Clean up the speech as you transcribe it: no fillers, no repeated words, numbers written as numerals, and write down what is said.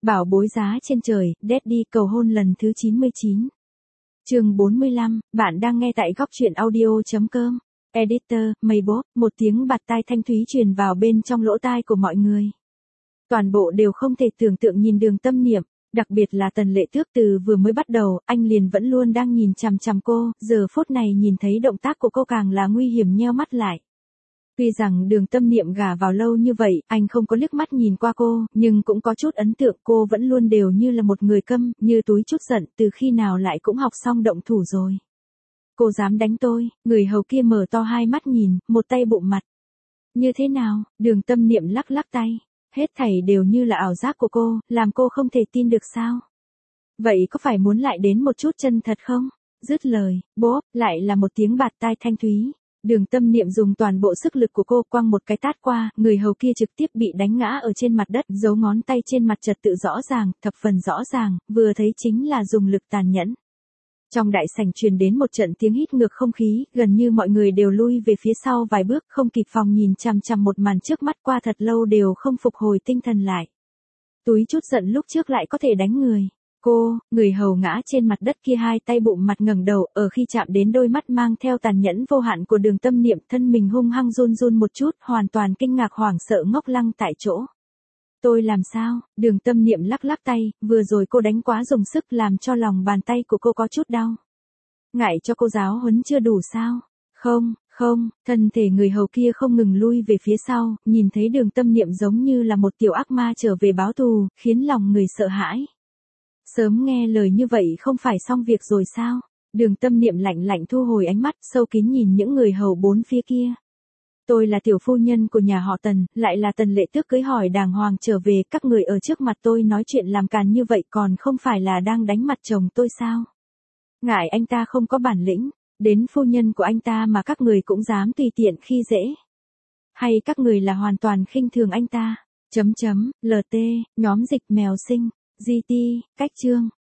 Bảo bối giá trên trời, Daddy cầu hôn lần thứ 99. Chương 45, bạn đang nghe tại góc truyện audio.com. Editor, Maybot, một tiếng bạt tai thanh thúy truyền vào bên trong lỗ tai của mọi người. Toàn bộ đều không thể tưởng tượng nhìn Đường Tâm Niệm, đặc biệt là Tần Lệ Tước. Từ vừa mới bắt đầu, anh liền vẫn luôn đang nhìn chằm chằm cô, giờ phút này nhìn thấy động tác của cô càng là nguy hiểm nheo mắt lại. Tuy rằng Đường Tâm Niệm gả vào lâu như vậy, anh không có liếc mắt nhìn qua cô, nhưng cũng có chút ấn tượng cô vẫn luôn đều như là một người câm, như túi chút giận, từ khi nào lại cũng học xong động thủ rồi. Cô dám đánh tôi, người hầu kia mở to hai mắt nhìn, một tay bụng mặt. Như thế nào? Đường Tâm Niệm lắc lắc tay. Hết thảy đều như là ảo giác của cô, làm cô không thể tin được sao? Vậy có phải muốn lại đến một chút chân thật không? Dứt lời, bốp, lại là một tiếng bạt tai thanh thúy. Đường Tâm Niệm dùng toàn bộ sức lực của cô quăng một cái tát qua, người hầu kia trực tiếp bị đánh ngã ở trên mặt đất, dấu ngón tay trên mặt trật tự rõ ràng, thập phần rõ ràng, vừa thấy chính là dùng lực tàn nhẫn. Trong đại sảnh truyền đến một trận tiếng hít ngược không khí, gần như mọi người đều lui về phía sau vài bước, không kịp phòng nhìn chằm chằm một màn trước mắt, qua thật lâu đều không phục hồi tinh thần lại. Túi chút giận lúc trước lại có thể đánh người. Cô, người hầu ngã trên mặt đất kia hai tay bụng mặt ngẩng đầu, ở khi chạm đến đôi mắt mang theo tàn nhẫn vô hạn của Đường Tâm Niệm, thân mình hung hăng run run một chút, hoàn toàn kinh ngạc hoảng sợ ngốc lăng tại chỗ. Tôi làm sao? Đường Tâm Niệm lắc lắc tay, vừa rồi cô đánh quá dùng sức làm cho lòng bàn tay của cô có chút đau. Ngại cho cô giáo huấn chưa đủ sao? Không, thân thể người hầu kia không ngừng lui về phía sau, nhìn thấy Đường Tâm Niệm giống như là một tiểu ác ma trở về báo thù, khiến lòng người sợ hãi. Sớm nghe lời như vậy không phải xong việc rồi sao? Đường Tâm Niệm lạnh lạnh thu hồi ánh mắt, sâu kín nhìn những người hầu bốn phía kia. Tôi là tiểu phu nhân của nhà họ Tần, lại là Tần Lệ Tước cưới hỏi đàng hoàng trở về, các người ở trước mặt tôi nói chuyện làm càn như vậy còn không phải là đang đánh mặt chồng tôi sao? Ngại anh ta không có bản lĩnh, đến phu nhân của anh ta mà các người cũng dám tùy tiện khi dễ. Hay các người là hoàn toàn khinh thường anh ta? LT, nhóm dịch mèo sinh, GT, cách chương.